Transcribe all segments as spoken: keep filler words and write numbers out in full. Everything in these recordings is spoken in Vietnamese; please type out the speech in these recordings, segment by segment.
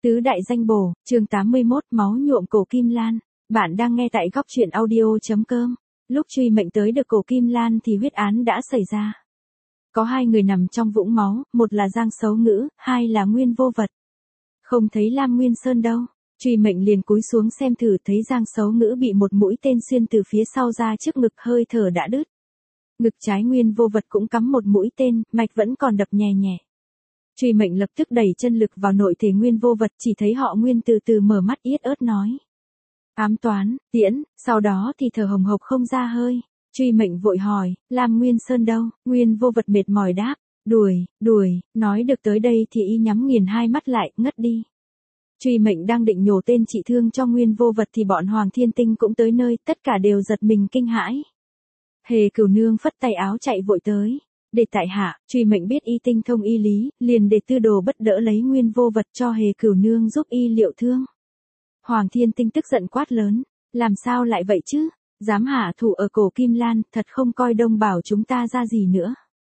Tứ đại danh bổ, chương tám mươi mốt, máu nhuộm cổ Kim Lan. Bạn đang nghe tại góc truyện audio.com. Lúc truy mệnh tới được cổ Kim Lan thì huyết án đã xảy ra. Có hai người nằm trong vũng máu, một là Giang Sấu Ngữ, hai là Nguyên Vô Vật. Không thấy Lam Nguyên Sơn đâu. Truy mệnh liền cúi xuống xem thử, thấy Giang Sấu Ngữ bị một mũi tên xuyên từ phía sau ra trước ngực, hơi thở đã đứt. Ngực trái Nguyên Vô Vật cũng cắm một mũi tên, mạch vẫn còn đập nhè nhẹ. Truy mệnh lập tức đẩy chân lực vào nội thể Nguyên Vô Vật, chỉ thấy họ Nguyên từ từ mở mắt yết ớt nói. Ám toán, tiễn, sau đó thì thở hồng hộc không ra hơi. Truy mệnh vội hỏi, Lam Nguyên Sơn đâu? Nguyên Vô Vật mệt mỏi đáp, đuổi, đuổi, nói được tới đây thì y nhắm nghiền hai mắt lại, ngất đi. Truy mệnh đang định nhổ tên trị thương cho Nguyên Vô Vật thì bọn Hoàng Thiên Tinh cũng tới nơi, tất cả đều giật mình kinh hãi. Hề Cửu Nương phất tay áo chạy vội tới. Để tại hạ, truy mệnh biết y tinh thông y lý, liền để Tư Đồ Bất đỡ lấy Nguyên Vô Vật cho Hề Cửu Nương giúp y liệu thương. Hoàng Thiên Tinh tức giận quát lớn, làm sao lại vậy chứ, dám hạ thủ ở cổ Kim Lan, thật không coi Đông Bảo chúng ta ra gì nữa.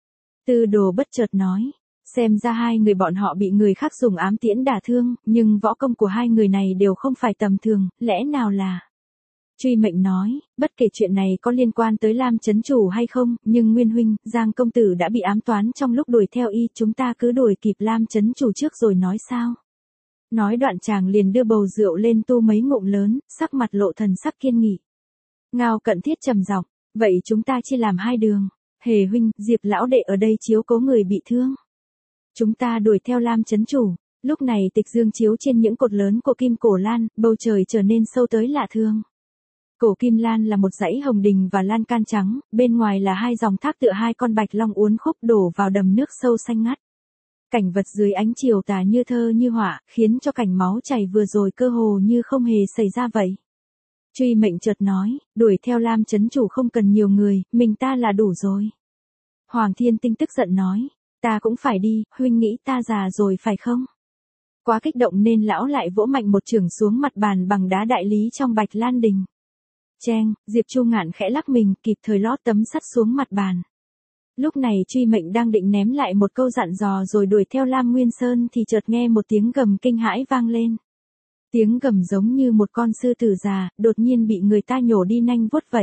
Tư Đồ Bất chợt nói, xem ra hai người bọn họ bị người khác dùng ám tiễn đả thương, nhưng võ công của hai người này đều không phải tầm thường, lẽ nào là... Truy mệnh nói, bất kể chuyện này có liên quan tới Lam Chấn Chủ hay không, nhưng Nguyên Huynh, Giang Công Tử đã bị ám toán trong lúc đuổi theo y, chúng ta cứ đuổi kịp Lam Chấn Chủ trước rồi nói sao. Nói đoạn chàng liền đưa bầu rượu lên tu mấy ngụm lớn, sắc mặt lộ thần sắc kiên nghị. Ngao Cận Thiết trầm giọng, vậy chúng ta chia làm hai đường. Hề Huynh, Diệp Lão Đệ ở đây chiếu cố người bị thương. Chúng ta đuổi theo Lam Chấn Chủ. Lúc này tịch dương chiếu trên những cột lớn của Kim Cổ Lan, bầu trời trở nên sâu tới lạ thường. Cổ Kim Lan là một dãy hồng đình và lan can trắng, bên ngoài là hai dòng thác tựa hai con bạch long uốn khúc đổ vào đầm nước sâu xanh ngắt. Cảnh vật dưới ánh chiều tà như thơ như họa, khiến cho cảnh máu chảy vừa rồi cơ hồ như không hề xảy ra vậy. Truy mệnh chợt nói, đuổi theo Lam Chấn Chủ không cần nhiều người, mình ta là đủ rồi. Hoàng Thiên Tinh tức giận nói, ta cũng phải đi, huynh nghĩ ta già rồi phải không? Quá kích động nên lão lại vỗ mạnh một chưởng xuống mặt bàn bằng đá đại lý trong Bạch Lan Đình. Cheng, Diệp Chu Ngạn khẽ lắc mình, kịp thời lót tấm sắt xuống mặt bàn. Lúc này truy mệnh đang định ném lại một câu dặn dò rồi đuổi theo Lam Nguyên Sơn thì chợt nghe một tiếng gầm kinh hãi vang lên. Tiếng gầm giống như một con sư tử già, đột nhiên bị người ta nhổ đi nanh vuốt vậy.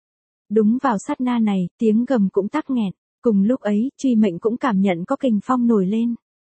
Đúng vào sát na này, tiếng gầm cũng tắc nghẹn, cùng lúc ấy, truy mệnh cũng cảm nhận có kình phong nổi lên.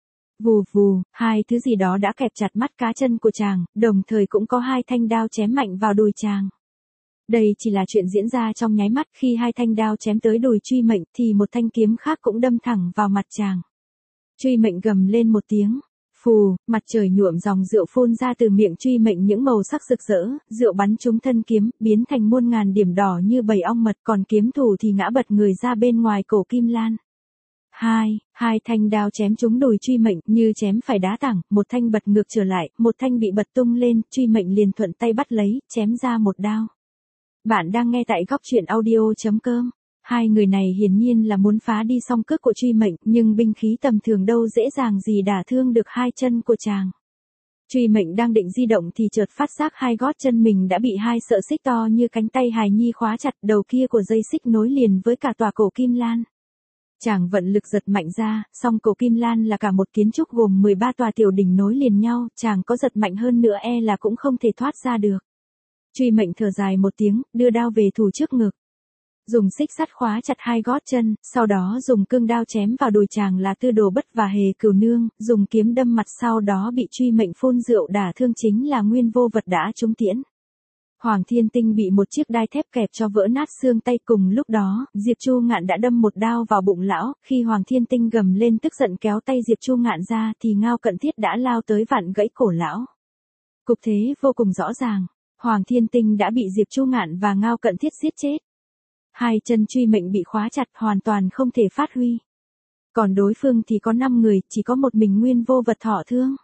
Vù vù, hai thứ gì đó đã kẹp chặt mắt cá chân của chàng, đồng thời cũng có hai thanh đao chém mạnh vào đùi chàng. Đây chỉ là chuyện diễn ra trong nháy mắt, khi hai thanh đao chém tới đùi truy mệnh thì một thanh kiếm khác cũng đâm thẳng vào mặt chàng. Truy mệnh gầm lên một tiếng, phù, mặt trời nhuộm dòng rượu phun ra từ miệng truy mệnh những màu sắc rực rỡ, rượu bắn trúng thân kiếm, biến thành muôn ngàn điểm đỏ như bầy ong mật, còn kiếm thủ thì ngã bật người ra bên ngoài cổ Kim Lan. Hai, hai thanh đao chém trúng đùi truy mệnh như chém phải đá tảng, một thanh bật ngược trở lại, một thanh bị bật tung lên, truy mệnh liền thuận tay bắt lấy, chém ra một đao. Bạn đang nghe tại góc truyện audio.com. Hai người này hiển nhiên là muốn phá đi song cước của truy mệnh, nhưng binh khí tầm thường đâu dễ dàng gì đả thương được hai chân của chàng. Truy mệnh đang định di động thì chợt phát giác hai gót chân mình đã bị hai sợi xích to như cánh tay hài nhi khóa chặt, đầu kia của dây xích nối liền với cả tòa cổ Kim Lan. Chàng vận lực giật mạnh ra, song cổ Kim Lan là cả một kiến trúc gồm mười ba tòa tiểu đỉnh nối liền nhau, chàng có giật mạnh hơn nữa e là cũng không thể thoát ra được. Truy mệnh thở dài một tiếng, đưa đao về thủ trước ngực. Dùng xích sắt khóa chặt hai gót chân, sau đó dùng cương đao chém vào đùi chàng là Tư Đồ Bất và Hề Cửu Nương, dùng kiếm đâm mặt, sau đó bị truy mệnh phun rượu đả thương chính là Nguyên Vô Vật đã trúng tiễn. Hoàng Thiên Tinh bị một chiếc đai thép kẹp cho vỡ nát xương tay, cùng lúc đó, Diệp Chu Ngạn đã đâm một đao vào bụng lão, khi Hoàng Thiên Tinh gầm lên tức giận kéo tay Diệp Chu Ngạn ra thì Ngao Cận Thiết đã lao tới vặn gãy cổ lão. Cục thế vô cùng rõ ràng. Hoàng Thiên Tinh đã bị Diệp Chu Ngạn và Ngao Cận Thiết giết chết. Hai chân truy mệnh bị khóa chặt hoàn toàn không thể phát huy. Còn đối phương thì có năm người, chỉ có một mình Nguyên Vô Vật thọ thương.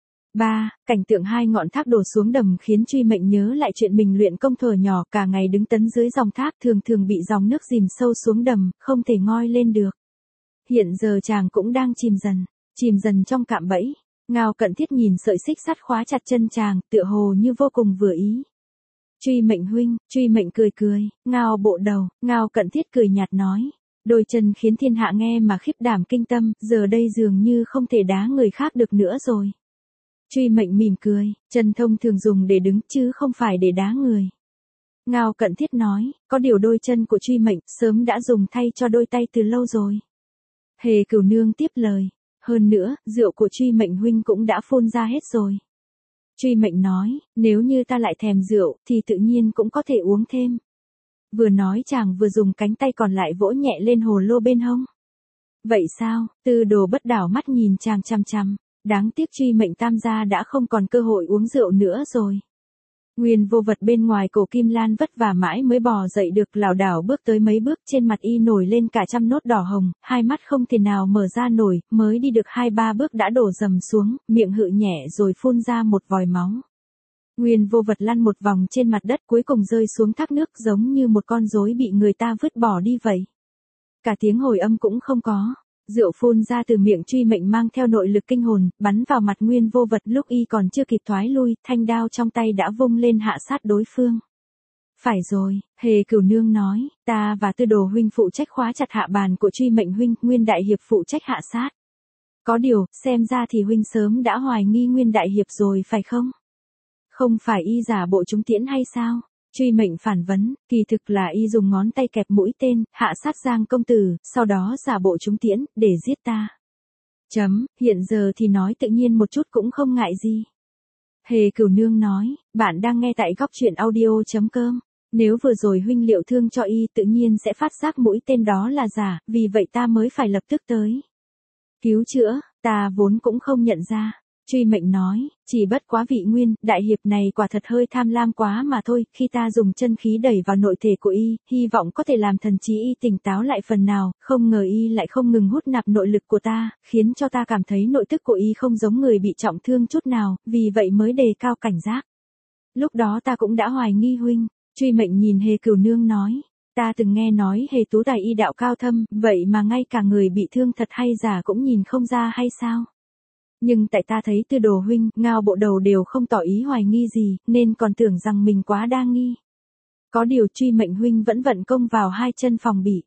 ba. Cảnh tượng hai ngọn thác đổ xuống đầm khiến truy mệnh nhớ lại chuyện mình luyện công thuở nhỏ, cả ngày đứng tấn dưới dòng thác thường thường bị dòng nước dìm sâu xuống đầm, không thể ngoi lên được. Hiện giờ chàng cũng đang chìm dần, chìm dần trong cạm bẫy. Ngao Cận Thiết nhìn sợi xích sắt khóa chặt chân chàng, tựa hồ như vô cùng vừa ý. Truy mệnh huynh, truy mệnh cười cười, Ngao bộ đầu, Ngao Cận Thiết cười nhạt nói. Đôi chân khiến thiên hạ nghe mà khiếp đảm kinh tâm, giờ đây dường như không thể đá người khác được nữa rồi. Truy Mệnh mỉm cười, chân thông thường dùng để đứng chứ không phải để đá người. Ngao Cận Thiết nói, có điều đôi chân của Truy Mệnh sớm đã dùng thay cho đôi tay từ lâu rồi. Hề Cửu Nương tiếp lời, hơn nữa, rượu của Truy Mệnh huynh cũng đã phun ra hết rồi. Truy Mệnh nói, nếu như ta lại thèm rượu, thì tự nhiên cũng có thể uống thêm. Vừa nói chàng vừa dùng cánh tay còn lại vỗ nhẹ lên hồ lô bên hông. Vậy sao? Tư Đồ Bất đảo mắt nhìn chàng chằm chằm, đáng tiếc Truy Mệnh tam gia đã không còn cơ hội uống rượu nữa rồi. Nguyên Vô Vật bên ngoài cổ Kim Lan vất vả mãi mới bò dậy được, lảo đảo bước tới mấy bước, trên mặt y nổi lên cả trăm nốt đỏ hồng, hai mắt không thể nào mở ra nổi, mới đi được hai ba bước đã đổ dầm xuống, miệng hự nhẹ rồi phun ra một vòi máu. Nguyên Vô Vật lăn một vòng trên mặt đất cuối cùng rơi xuống thác nước giống như một con rối bị người ta vứt bỏ đi vậy. Cả tiếng hồi âm cũng không có. Rượu phun ra từ miệng Truy Mệnh mang theo nội lực kinh hồn, bắn vào mặt Nguyên Vô Vật, lúc y còn chưa kịp thoái lui, thanh đao trong tay đã vung lên hạ sát đối phương. Phải rồi, Hề Cửu Nương nói, ta và Tư Đồ huynh phụ trách khóa chặt hạ bàn của Truy Mệnh huynh, Nguyên đại hiệp phụ trách hạ sát. Có điều, xem ra thì huynh sớm đã hoài nghi Nguyên đại hiệp rồi phải không? Không phải y giả bộ trúng tiễn hay sao? Truy Mệnh phản vấn, kỳ thực là y dùng ngón tay kẹp mũi tên, hạ sát Giang công tử, sau đó giả bộ trúng tiễn, để giết ta. Chấm, hiện giờ thì nói tự nhiên một chút cũng không ngại gì. Hề Cửu Nương nói, bạn đang nghe tại góc truyện audio.com. Nếu vừa rồi huynh liệu thương cho y tự nhiên sẽ phát giác mũi tên đó là giả, vì vậy ta mới phải lập tức tới cứu chữa, ta vốn cũng không nhận ra. Truy Mệnh nói, chỉ bất quá vị Nguyên đại hiệp này quả thật hơi tham lam quá mà thôi, khi ta dùng chân khí đẩy vào nội thể của y, hy vọng có thể làm thần trí y tỉnh táo lại phần nào, không ngờ y lại không ngừng hút nạp nội lực của ta, khiến cho ta cảm thấy nội tức của y không giống người bị trọng thương chút nào, vì vậy mới đề cao cảnh giác. Lúc đó ta cũng đã hoài nghi huynh. Truy Mệnh nhìn Hề Cửu Nương nói, ta từng nghe nói Hề tú tài y đạo cao thâm, vậy mà ngay cả người bị thương thật hay giả cũng nhìn không ra hay sao? Nhưng tại ta thấy Tư Đồ huynh, Ngao bộ đầu đều không tỏ ý hoài nghi gì, nên còn tưởng rằng mình quá đa nghi. Có điều Truy Mệnh huynh vẫn vận công vào hai chân phòng bị.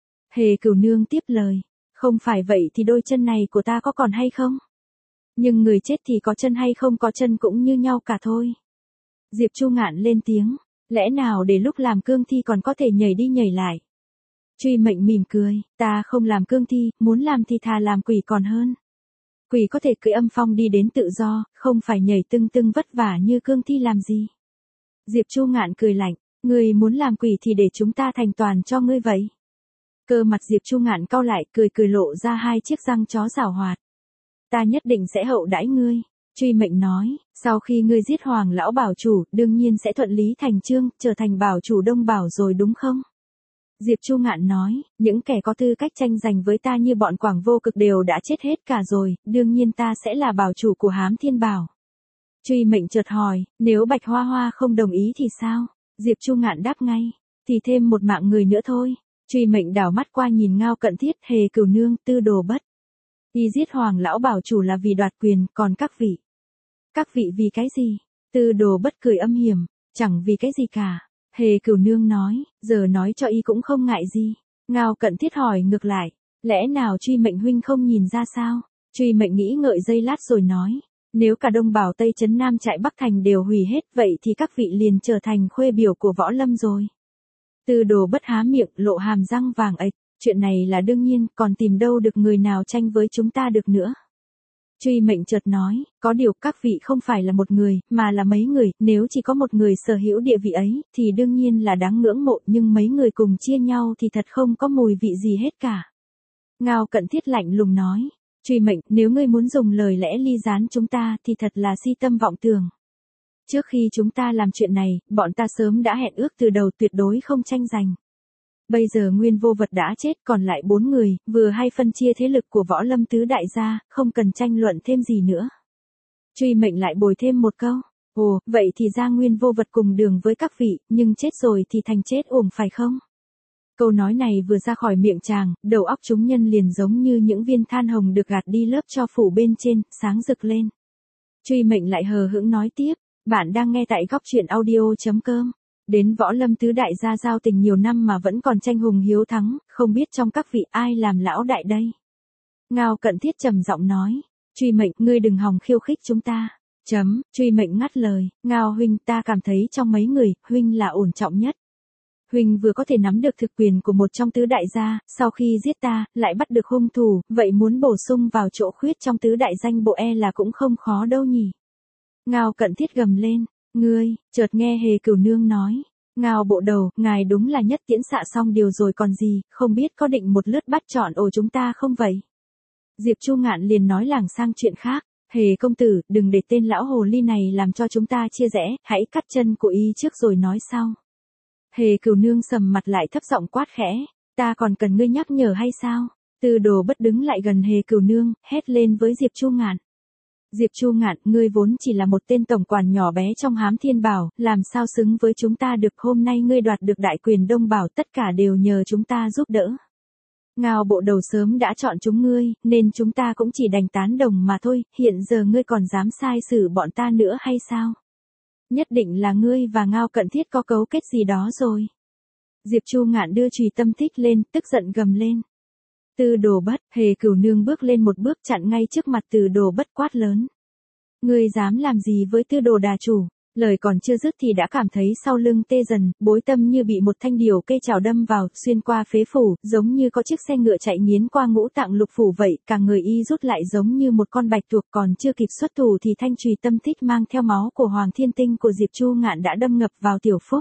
Hề Cửu Nương tiếp lời, không phải vậy thì đôi chân này của ta có còn hay không? Nhưng người chết thì có chân hay không có chân cũng như nhau cả thôi. Diệp Chu Ngạn lên tiếng, lẽ nào để lúc làm cương thi còn có thể nhảy đi nhảy lại? Truy Mệnh mỉm cười, ta không làm cương thi, muốn làm thì thà làm quỷ còn hơn. Quỷ có thể cưỡi âm phong đi đến tự do, không phải nhảy tưng tưng vất vả như cương thi làm gì. Diệp Chu Ngạn cười lạnh, ngươi muốn làm quỷ thì để chúng ta thành toàn cho ngươi vậy. Cơ mặt Diệp Chu Ngạn cau lại, cười cười lộ ra hai chiếc răng chó giảo hoạt. Ta nhất định sẽ hậu đãi ngươi. Truy Mệnh nói, sau khi ngươi giết Hoàng lão bảo chủ, đương nhiên sẽ thuận lý thành chương, trở thành bảo chủ Đông Bảo rồi đúng không? Diệp Chu Ngạn nói, những kẻ có tư cách tranh giành với ta như bọn Quảng Vô Cực đều đã chết hết cả rồi, đương nhiên ta sẽ là bảo chủ của Hám Thiên Bảo. Truy Mệnh chợt hỏi, nếu Bạch Hoa Hoa không đồng ý thì sao? Diệp Chu Ngạn đáp ngay, thì thêm một mạng người nữa thôi. Truy Mệnh đảo mắt qua nhìn Ngao Cận Thiết, Hề Cửu Nương, Tư Đồ Bất. Y giết Hoàng lão bảo chủ là vì đoạt quyền, còn các vị? Các vị vì cái gì? Tư Đồ Bất cười âm hiểm, chẳng vì cái gì cả. Hề Cửu Nương nói, giờ nói cho y cũng không ngại gì. Ngao Cận Thiết hỏi ngược lại, lẽ nào Truy Mệnh huynh không nhìn ra sao? Truy Mệnh nghĩ ngợi giây lát rồi nói, nếu cả Đông Bảo Tây Trấn Nam Trại Bắc Thành đều hủy hết, vậy thì các vị liền trở thành khuê biểu của võ lâm rồi. Tư Đồ Bất há miệng, lộ hàm răng vàng ệch, chuyện này là đương nhiên, còn tìm đâu được người nào tranh với chúng ta được nữa. Truy Mệnh chợt nói, có điều các vị không phải là một người, mà là mấy người, nếu chỉ có một người sở hữu địa vị ấy, thì đương nhiên là đáng ngưỡng mộ, nhưng mấy người cùng chia nhau thì thật không có mùi vị gì hết cả. Ngao Cận Thiết lạnh lùng nói, Truy Mệnh, nếu ngươi muốn dùng lời lẽ ly gián chúng ta thì thật là si tâm vọng tưởng. Trước khi chúng ta làm chuyện này, bọn ta sớm đã hẹn ước từ đầu tuyệt đối không tranh giành. Bây giờ Nguyên Vô Vật đã chết, còn lại bốn người, vừa hay phân chia thế lực của võ lâm tứ đại gia, không cần tranh luận thêm gì nữa. Truy Mệnh lại bồi thêm một câu, ồ, vậy thì ra Nguyên Vô Vật cùng đường với các vị, nhưng chết rồi thì thành chết uổng phải không? Câu nói này vừa ra khỏi miệng chàng, đầu óc chúng nhân liền giống như những viên than hồng được gạt đi lớp tro phủ bên trên, sáng rực lên. Truy Mệnh lại hờ hững nói tiếp, bạn đang nghe tại góc truyện audio.com. Đến võ lâm tứ đại gia giao tình nhiều năm mà vẫn còn tranh hùng hiếu thắng, không biết trong các vị ai làm lão đại đây? Ngao Cận Thiết trầm giọng nói, Truy Mệnh, ngươi đừng hòng khiêu khích chúng ta. Chấm, truy mệnh ngắt lời, Ngao huynh, ta cảm thấy trong mấy người, huynh là ổn trọng nhất. Huynh vừa có thể nắm được thực quyền của một trong tứ đại gia, sau khi giết ta, lại bắt được hung thủ, vậy muốn bổ sung vào chỗ khuyết trong tứ đại danh bộ e là cũng không khó đâu nhỉ. Ngao Cận Thiết gầm lên, ngươi, chợt nghe Hề Cửu Nương nói. Ngao bộ đầu, ngài đúng là nhất tiễn xạ xong điều rồi còn gì, không biết có định một lướt bắt chọn ổ chúng ta không vậy? Diệp Chu Ngạn liền nói lảng sang chuyện khác, Hề công tử, đừng để tên lão hồ ly này làm cho chúng ta chia rẽ, hãy cắt chân của y trước rồi nói sau. Hề Cửu Nương sầm mặt lại thấp giọng quát khẽ, ta còn cần ngươi nhắc nhở hay sao? Tư Đồ Bất đứng lại gần Hề Cửu Nương, hét lên với Diệp Chu Ngạn. Diệp Chu Ngạn, ngươi vốn chỉ là một tên tổng quản nhỏ bé trong Hám Thiên Bảo, làm sao xứng với chúng ta được, hôm nay ngươi đoạt được đại quyền Đông Bảo tất cả đều nhờ chúng ta giúp đỡ. Ngao bộ đầu sớm đã chọn chúng ngươi, nên chúng ta cũng chỉ đành tán đồng mà thôi, hiện giờ ngươi còn dám sai xử bọn ta nữa hay sao? Nhất định là ngươi và Ngao Cận Thiết có cấu kết gì đó rồi. Diệp Chu Ngạn đưa chùy tâm thích lên, tức giận gầm lên. Tư Đồ Bất, Hề Cửu Nương bước lên một bước chặn ngay trước mặt Tư Đồ Bất quát lớn. Ngươi dám làm gì với Tư Đồ đà chủ? Lời còn chưa dứt thì đã cảm thấy sau lưng tê dần, bối tâm như bị một thanh điều cây chảo đâm vào, xuyên qua phế phủ, giống như có chiếc xe ngựa chạy nghiến qua ngũ tạng lục phủ vậy, cả người y rút lại giống như một con bạch tuộc, còn chưa kịp xuất thủ thì thanh chùy tâm thích mang theo máu của Hoàng Thiên Tinh của Diệp Chu Ngạn đã đâm ngập vào tiểu phúc.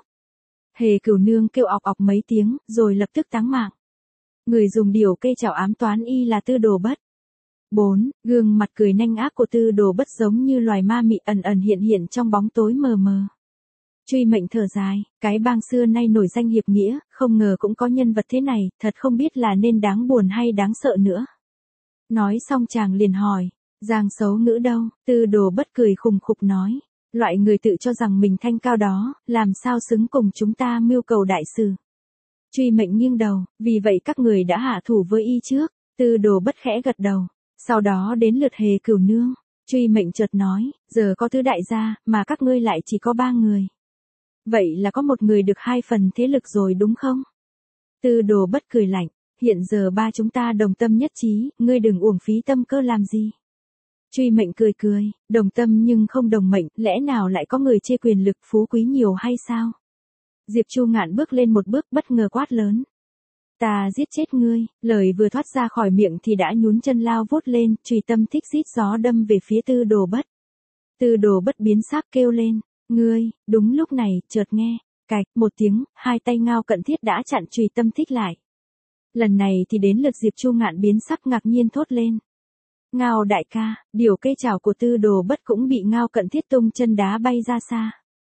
Hề Cửu Nương kêu ọc ọc mấy tiếng, rồi lập tức táng mạng. Người dùng điều cây chảo ám toán y là Tư Đồ Bất. bốn. Gương mặt cười nanh ác của Tư Đồ Bất giống như loài ma mị ẩn ẩn hiện hiện trong bóng tối mờ mờ. Truy mệnh thở dài, cái bang xưa nay nổi danh hiệp nghĩa, không ngờ cũng có nhân vật thế này, thật không biết là nên đáng buồn hay đáng sợ nữa. Nói xong chàng liền hỏi, Giang Sấu Ngữ đâu? Tư Đồ Bất cười khùng khục nói, loại người tự cho rằng mình thanh cao đó, làm sao xứng cùng chúng ta mưu cầu đại sự. Truy mệnh nghiêng đầu, vì vậy các người đã hạ thủ với y trước. Tư Đồ Bất khẽ gật đầu. Sau đó đến lượt Hề Cửu Nương. Truy mệnh chợt nói, giờ có tứ đại gia, mà các ngươi lại chỉ có ba người. Vậy là có một người được hai phần thế lực rồi đúng không? Tư Đồ Bất cười lạnh, hiện giờ ba chúng ta đồng tâm nhất trí, ngươi đừng uổng phí tâm cơ làm gì. Truy mệnh cười cười, đồng tâm nhưng không đồng mệnh, lẽ nào lại có người chê quyền lực phú quý nhiều hay sao? Diệp Chu Ngạn bước lên một bước bất ngờ quát lớn. Ta giết chết ngươi, lời vừa thoát ra khỏi miệng thì đã nhún chân lao vút lên, chùy tâm thích rít gió đâm về phía Tư Đồ Bất. Tư Đồ Bất biến sắc kêu lên, ngươi, đúng lúc này, chợt nghe, cạch, một tiếng, hai tay Ngao Cận Thiết đã chặn chùy tâm thích lại. Lần này thì đến lượt Diệp Chu Ngạn biến sắc ngạc nhiên thốt lên. Ngao đại ca, điều cây chảo của Tư Đồ Bất cũng bị Ngao Cận Thiết tung chân đá bay ra xa.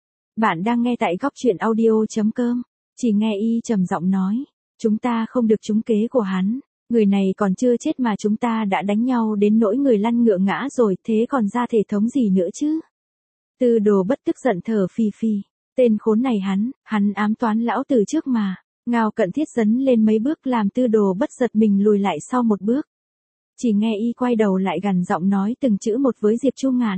Bạn đang nghe tại góc truyện audio chấm com, chỉ nghe y trầm giọng nói. Chúng ta không được trúng kế của hắn, người này còn chưa chết mà chúng ta đã đánh nhau đến nỗi người lăn ngựa ngã rồi, thế còn ra thể thống gì nữa chứ? Tư Đồ Bất tức giận thở phì phì, tên khốn này hắn, hắn ám toán lão tử trước mà. Ngao Cận Thiết dấn lên mấy bước làm Tư Đồ Bất giật mình lùi lại sau một bước. Chỉ nghe y quay đầu lại gằn giọng nói từng chữ một với Diệp Chu Ngạn.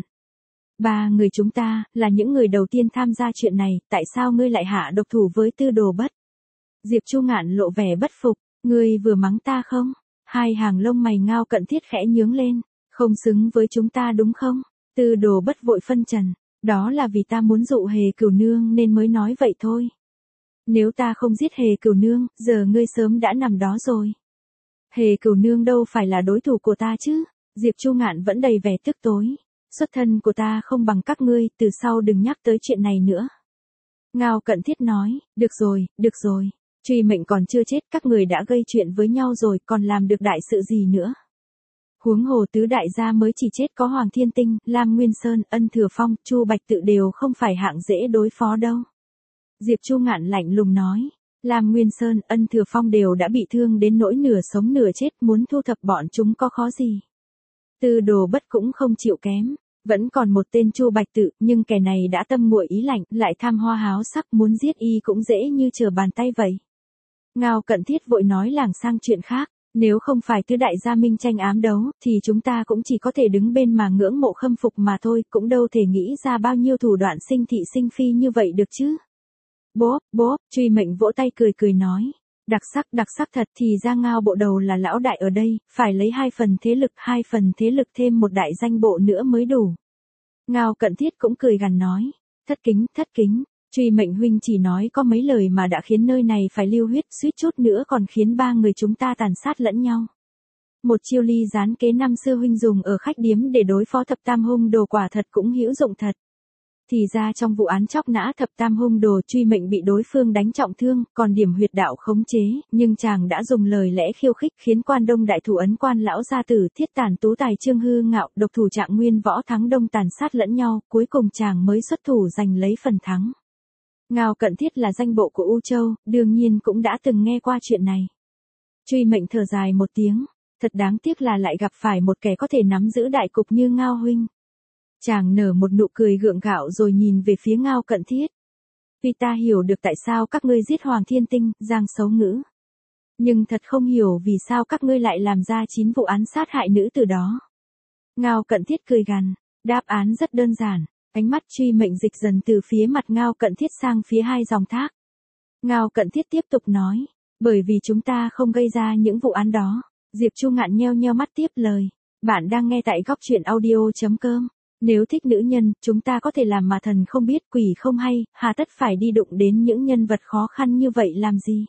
Ba người chúng ta, là những người đầu tiên tham gia chuyện này, tại sao ngươi lại hạ độc thủ với Tư Đồ Bất? Diệp Chu Ngạn lộ vẻ bất phục, ngươi vừa mắng ta không? Hai hàng lông mày Ngao Cận Thiết khẽ nhướng lên, không xứng với chúng ta đúng không? Tư Đồ Bất vội phân trần, đó là vì ta muốn dụ Hề Cửu Nương nên mới nói vậy thôi. Nếu ta không giết Hề Cửu Nương, giờ ngươi sớm đã nằm đó rồi. Hề Cửu Nương đâu phải là đối thủ của ta chứ? Diệp Chu Ngạn vẫn đầy vẻ tức tối, xuất thân của ta không bằng các ngươi, từ sau đừng nhắc tới chuyện này nữa. Ngao Cận Thiết nói, được rồi, được rồi. Truy mệnh còn chưa chết, các người đã gây chuyện với nhau rồi, còn làm được đại sự gì nữa? Huống hồ tứ đại gia mới chỉ chết có Hoàng Thiên Tinh, Lam Nguyên Sơn, Ân Thừa Phong, Chu Bạch Tự đều không phải hạng dễ đối phó đâu. Diệp Chu Ngạn lạnh lùng nói, Lam Nguyên Sơn, Ân Thừa Phong đều đã bị thương đến nỗi nửa sống nửa chết, muốn thu thập bọn chúng có khó gì. Tư Đồ Bất cũng không chịu kém. Vẫn còn một tên Chu Bạch Tự, nhưng kẻ này đã tâm nguội ý lạnh, lại tham hoa háo sắc, muốn giết y cũng dễ như trở bàn tay vậy. Ngao Cận Thiết vội nói lảng sang chuyện khác, nếu không phải tứ đại gia minh tranh ám đấu, thì chúng ta cũng chỉ có thể đứng bên mà ngưỡng mộ khâm phục mà thôi, cũng đâu thể nghĩ ra bao nhiêu thủ đoạn sinh thị sinh phi như vậy được chứ. Bốp, bốp, Truy mệnh vỗ tay cười cười nói, đặc sắc đặc sắc thật, thì ra Ngao bộ đầu là lão đại ở đây, phải lấy hai phần thế lực, hai phần thế lực thêm một đại danh bộ nữa mới đủ. Ngao Cận Thiết cũng cười gằn nói. Thất kính, thất kính, Truy Mệnh huynh chỉ nói có mấy lời mà đã khiến nơi này phải lưu huyết, suýt chút nữa còn khiến ba người chúng ta tàn sát lẫn nhau. Một chiêu ly gián kế năm xưa huynh dùng ở khách điếm để đối phó thập tam hung đồ quả thật cũng hữu dụng thật. Thì ra trong vụ án chóc nã thập tam hung đồ, Truy Mệnh bị đối phương đánh trọng thương, còn điểm huyệt đạo khống chế, nhưng chàng đã dùng lời lẽ khiêu khích khiến quan đông đại thủ ấn quan lão gia tử Thiết Tản Tú Tài Trương Hư Ngạo, độc thủ Trạng Nguyên Võ Thắng Đông tàn sát lẫn nhau, cuối cùng chàng mới xuất thủ giành lấy phần thắng. Ngao Cận Thiết là danh bộ của U Châu, đương nhiên cũng đã từng nghe qua chuyện này. Truy Mệnh thở dài một tiếng, thật đáng tiếc là lại gặp phải một kẻ có thể nắm giữ đại cục như Ngao huynh. Chàng nở một nụ cười gượng gạo rồi nhìn về phía Ngao Cận Thiết. Tuy ta hiểu được tại sao các ngươi giết Hoàng Thiên Tinh, Giang Xấu Ngữ. Nhưng thật không hiểu vì sao các ngươi lại làm ra chín vụ án sát hại nữ từ đó. Ngao Cận Thiết cười gằn, đáp án rất đơn giản, ánh mắt Truy Mệnh dịch dần từ phía mặt Ngao Cận Thiết sang phía hai dòng thác. Ngao Cận Thiết tiếp tục nói, bởi vì chúng ta không gây ra những vụ án đó. Diệp Chu Ngạn nheo nheo mắt tiếp lời, bạn đang nghe tại góc truyện audio.com. Nếu thích nữ nhân, chúng ta có thể làm mà thần không biết quỷ không hay, hà tất phải đi đụng đến những nhân vật khó khăn như vậy làm gì.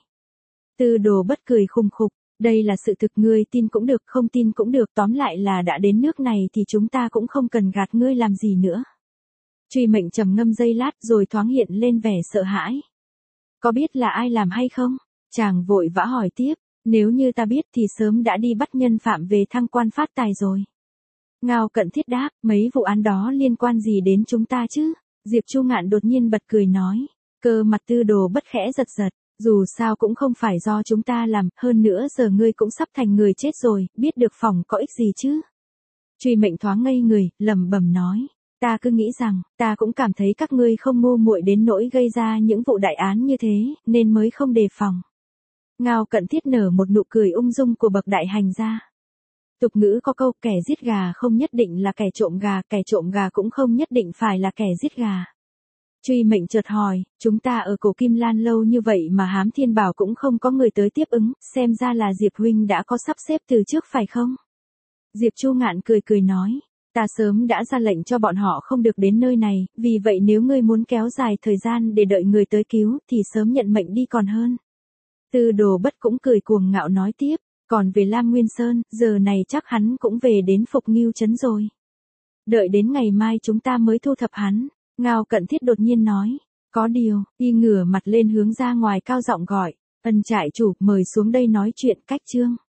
Tư Đồ Bất cười khùng khục, đây là sự thực, ngươi tin cũng được không tin cũng được, tóm lại là đã đến nước này thì chúng ta cũng không cần gạt ngươi làm gì nữa. Truy Mệnh trầm ngâm giây lát rồi thoáng hiện lên vẻ sợ hãi. Có biết là ai làm hay không? Chàng vội vã hỏi tiếp, nếu như ta biết thì sớm đã đi bắt nhân phạm về thăng quan phát tài rồi. Ngao Cận Thiết đáp, mấy vụ án đó liên quan gì đến chúng ta chứ? Diệp Chu Ngạn đột nhiên bật cười nói, cơ mặt Tư Đồ Bất khẽ giật giật, dù sao cũng không phải do chúng ta làm, hơn nữa giờ ngươi cũng sắp thành người chết rồi, biết được phòng có ích gì chứ? Truy Mệnh thoáng ngây người, lẩm bẩm nói, ta cứ nghĩ rằng, ta cũng cảm thấy các ngươi không ngu muội đến nỗi gây ra những vụ đại án như thế, nên mới không đề phòng. Ngao Cận Thiết nở một nụ cười ung dung của bậc đại hành gia. Tục ngữ có câu kẻ giết gà không nhất định là kẻ trộm gà, kẻ trộm gà cũng không nhất định phải là kẻ giết gà. Truy Mệnh chợt hỏi, chúng ta ở Cổ Kim Lan lâu như vậy mà Hám Thiên Bảo cũng không có người tới tiếp ứng, xem ra là Diệp huynh đã có sắp xếp từ trước phải không? Diệp Chu Ngạn cười cười nói, ta sớm đã ra lệnh cho bọn họ không được đến nơi này, vì vậy nếu ngươi muốn kéo dài thời gian để đợi người tới cứu thì sớm nhận mệnh đi còn hơn. Tư Đồ Bất cũng cười cuồng ngạo nói tiếp, còn về Lam Nguyên Sơn, giờ này chắc hắn cũng về đến Phục Ngưu Trấn rồi. Đợi đến ngày mai chúng ta mới thu thập hắn. Ngao Cận Thiết đột nhiên nói, có điều, y ngửa mặt lên hướng ra ngoài cao giọng gọi, Ân trại chủ mời xuống đây nói chuyện cách chương.